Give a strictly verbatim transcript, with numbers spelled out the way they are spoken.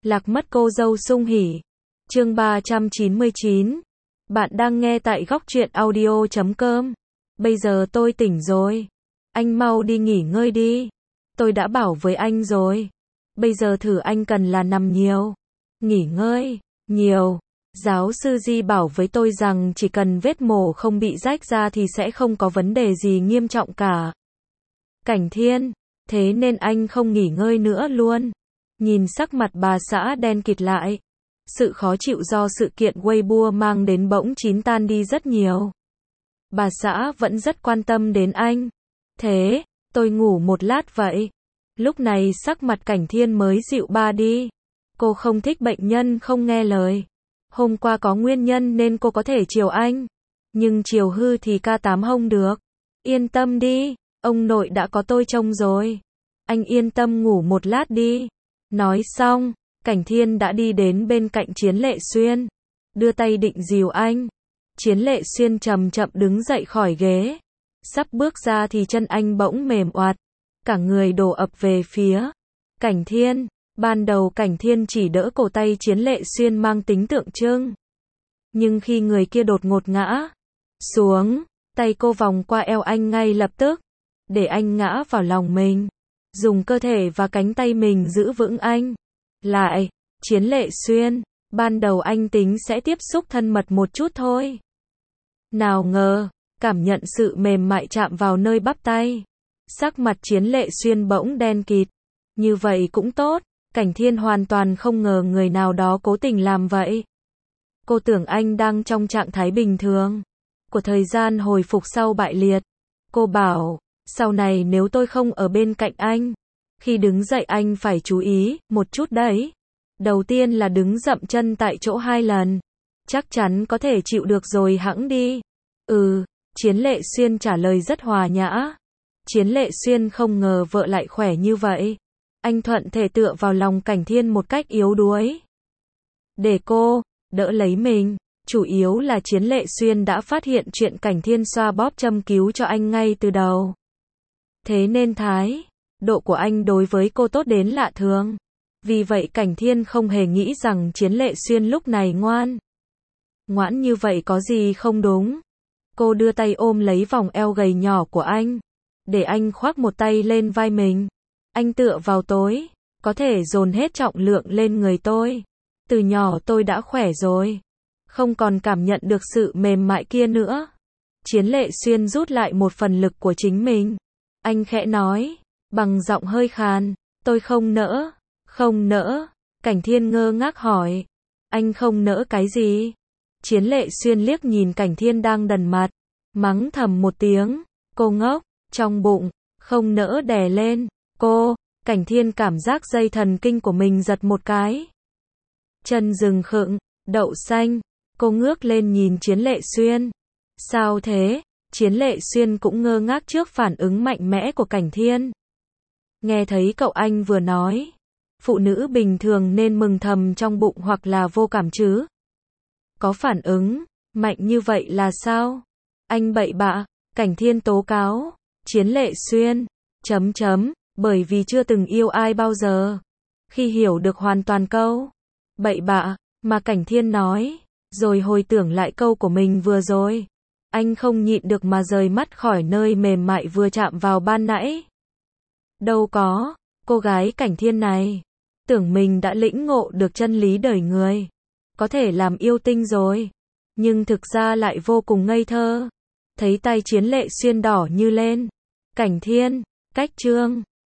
Lạc mất cô dâu sung hỉ. Chương ba trăm chín mươi chín. Bạn đang nghe tại góc truyện audio chấm com. Bây giờ tôi tỉnh rồi. Anh mau đi nghỉ ngơi đi. Tôi đã bảo với anh rồi. Bây giờ thử anh cần là nằm nhiều. Nghỉ ngơi, nhiều. Giáo sư Di bảo với tôi rằng chỉ cần vết mổ không bị rách ra thì sẽ không có vấn đề gì nghiêm trọng cả. Cảnh Thiên, thế nên anh không nghỉ ngơi nữa luôn. Nhìn sắc mặt bà xã đen kịt lại. Sự khó chịu do sự kiện Weibo mang đến bỗng chín tan đi rất nhiều. Bà xã vẫn rất quan tâm đến anh. Thế, tôi ngủ một lát vậy. Lúc này sắc mặt Cảnh Thiên mới dịu ba đi. Cô không thích bệnh nhân không nghe lời. Hôm qua có nguyên nhân nên cô có thể chiều anh. Nhưng chiều hư thì ca tám không được. Yên tâm đi, ông nội đã có tôi trông rồi. Anh yên tâm ngủ một lát đi. Nói xong, Cảnh Thiên đã đi đến bên cạnh Chiến Lệ Xuyên. Đưa tay định dìu anh. Chiến Lệ Xuyên chậm chậm đứng dậy khỏi ghế. Sắp bước ra thì chân anh bỗng mềm oạt. Cả người đổ ập về phía Cảnh Thiên. Ban đầu Cảnh Thiên chỉ đỡ cổ tay Chiến Lệ Xuyên mang tính tượng trưng. Nhưng khi người kia đột ngột ngã xuống, tay cô vòng qua eo anh ngay lập tức. Để anh ngã vào lòng mình. Dùng cơ thể và cánh tay mình giữ vững anh. Lại, Chiến Lệ Xuyên, ban đầu anh tính sẽ tiếp xúc thân mật một chút thôi. Nào ngờ, cảm nhận sự mềm mại chạm vào nơi bắp tay. Sắc mặt Chiến Lệ Xuyên bỗng đen kịt. Như vậy cũng tốt, Cảnh Thiên hoàn toàn không ngờ người nào đó cố tình làm vậy. Cô tưởng anh đang trong trạng thái bình thường của thời gian hồi phục sau bại liệt. Cô bảo, sau này nếu tôi không ở bên cạnh anh, khi đứng dậy anh phải chú ý một chút đấy. Đầu tiên là đứng dậm chân tại chỗ hai lần. Chắc chắn có thể chịu được rồi hẵng đi. Ừ, Chiến Lệ Xuyên trả lời rất hòa nhã. Chiến Lệ Xuyên không ngờ vợ lại khỏe như vậy. Anh thuận thể tựa vào lòng Cảnh Thiên một cách yếu đuối. Để cô đỡ lấy mình. Chủ yếu là Chiến Lệ Xuyên đã phát hiện chuyện Cảnh Thiên xoa bóp châm cứu cho anh ngay từ đầu. Thế nên thái độ của anh đối với cô tốt đến lạ thường. Vì vậy Cảnh Thiên không hề nghĩ rằng Chiến Lệ Xuyên lúc này ngoan ngoãn như vậy có gì không đúng. Cô đưa tay ôm lấy vòng eo gầy nhỏ của anh. Để anh khoác một tay lên vai mình. Anh tựa vào tối. Có thể dồn hết trọng lượng lên người tôi. Từ nhỏ tôi đã khỏe rồi. Không còn cảm nhận được sự mềm mại kia nữa. Chiến Lệ Xuyên rút lại một phần lực của chính mình. Anh khẽ nói. Bằng giọng hơi khàn. Tôi không nỡ. Không nỡ. Cảnh Thiên ngơ ngác hỏi. Anh không nỡ cái gì? Chiến Lệ Xuyên liếc nhìn Cảnh Thiên đang đần mặt. Mắng thầm một tiếng. Cô ngốc. Trong bụng. Không nỡ đè lên. Cô. Cảnh Thiên cảm giác dây thần kinh của mình giật một cái. Chân rừng khựng. Đậu xanh. Cô ngước lên nhìn Chiến Lệ Xuyên. Sao thế? Chiến Lệ Xuyên cũng ngơ ngác trước phản ứng mạnh mẽ của Cảnh Thiên. Nghe thấy cậu anh vừa nói. Phụ nữ bình thường nên mừng thầm trong bụng hoặc là vô cảm chứ. Có phản ứng mạnh như vậy là sao? Anh bậy bạ. Cảnh Thiên tố cáo. Chiến Lệ Xuyên. Chấm chấm. Bởi vì chưa từng yêu ai bao giờ. Khi hiểu được hoàn toàn câu bậy bạ mà Cảnh Thiên nói. Rồi hồi tưởng lại câu của mình vừa rồi. Anh không nhịn được mà rời mắt khỏi nơi mềm mại vừa chạm vào ban nãy. Đâu có, cô gái Cảnh Thiên này. Tưởng mình đã lĩnh ngộ được chân lý đời người. Có thể làm yêu tinh rồi. Nhưng thực ra lại vô cùng ngây thơ. Thấy tay Chiến Lệ Xuyên đỏ như lên. Cảnh Thiên, cách chương.